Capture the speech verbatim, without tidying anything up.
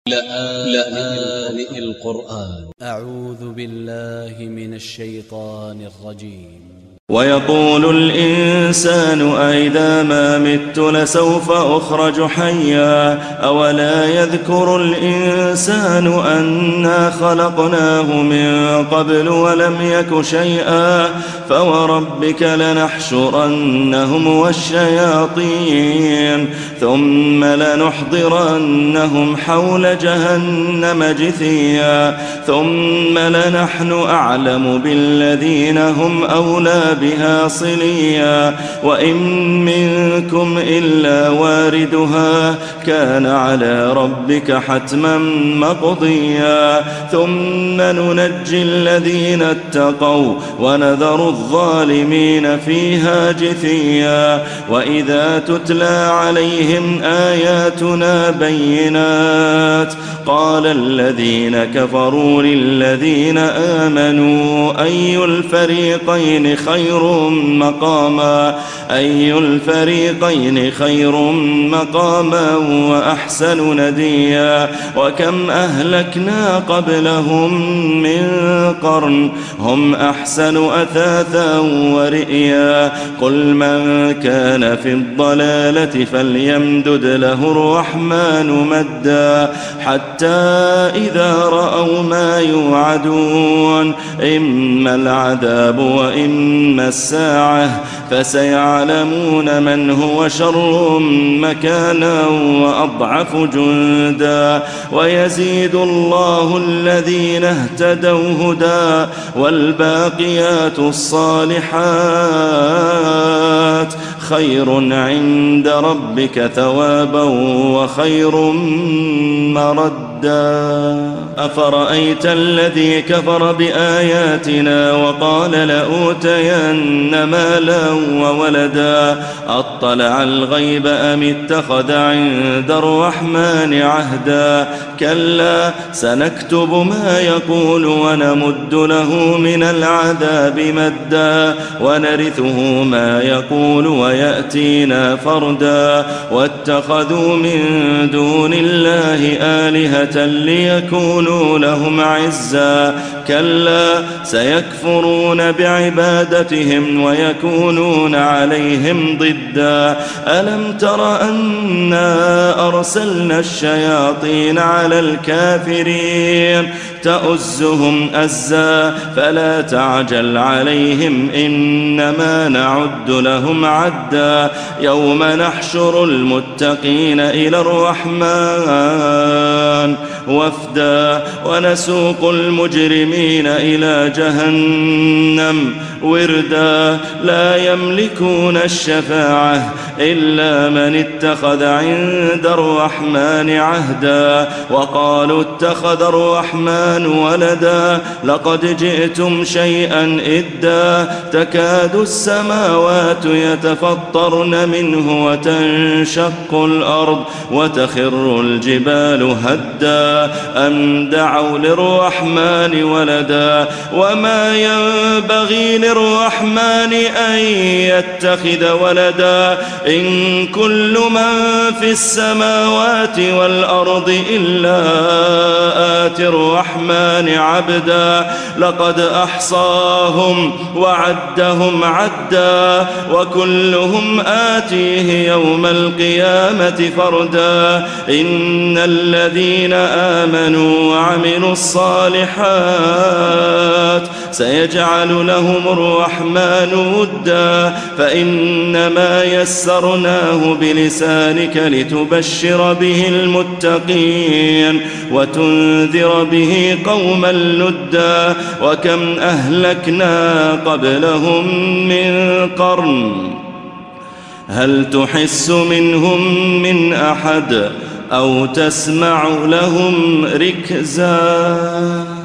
لآن القرآن. أ ع و ذ ب ا ل ل ه من ا ل ش ي ط ا ن ا ل ج ي م ويقول الإنسان أئذا ما مت لسوف أخرج حيا أولا يذكر الإنسان أنا خلقناه من قبل ولم يك شيئا فوربك لنحشرنهم والشياطين ثم لنحضرنهم حول جهنم جثيا ثم لنحن أعلم بالذين هم أولى بها صليا وإن منكم إلا واردها كان على ربك حتما مقضيا ثم ننجي الذين اتقوا ونذر الظالمين فيها جثيا وإذا تتلى عليهم آياتنا بينات قال الذين كفروا للذين آمنوا أي الفريقين خير مقاما أي الفريقين خير مقاما وأحسن نديا وكم أهلكنا قبلهم من قرن هم أحسن أثاثا ورئيا قل من كان في الضلالة فليمدد له الرحمن مدا حتى إذا رأوا ما يوعدون إما العذاب وإما الساعة فسيعلمون من هو شر مكانا وأضعف جندا ويزيد الله الذين اهتدوا هدى والباقيات الصالحات خير عند ربك ثوابا وخير مردا أفرأيت الذي كفر بآياتنا وقال لأوتين مالا وولدا أطلع الغيب أم اتخذ عند الرحمن عهدا كلا سنكتب ما يقول ونمد له من العذاب مدا ونرثه ما يقول ويأتينا فردا واتخذوا من دون الله آلهة ليكونوا لهم عزا كلا سيكفرون بعبادتهم ويكونون عليهم ضدا ألم تر أنا أرسلنا الشياطين على الكافرين تؤزهم أزا فلا تعجل عليهم إنما نعد لهم عدا يوم نحشر المتقين إلى الرحمن وفدا ونسوق المجرمين إلى جهنم وردا لا يملكون الشفاعة إلا من اتخذ عند الرحمن عهدا وقالوا اتخذ الرحمن ولدا لقد جئتم شيئا إدا تكاد السماوات يتفطرن منه وتنشق الأرض وتخر الجبال هدا أن دعوا للرحمن ولدا وما ينبغي للرحمن أن يتخذ ولدا إن كل من في السماوات والأرض إلا آتي الرحمن عبدا لقد أحصاهم وعدهم عدا وكلهم آتيه يوم القيامة فردا إن الذين آمنوا وعملوا الصالحات سيجعل لهم الرحمن ودا فإنما يسرناه بلسانك لتبشر به المتقين وتنذر به قوما لدا وكم أهلكنا قبلهم من قرن هل تحس منهم من أحد أو تسمع لهم ركزا.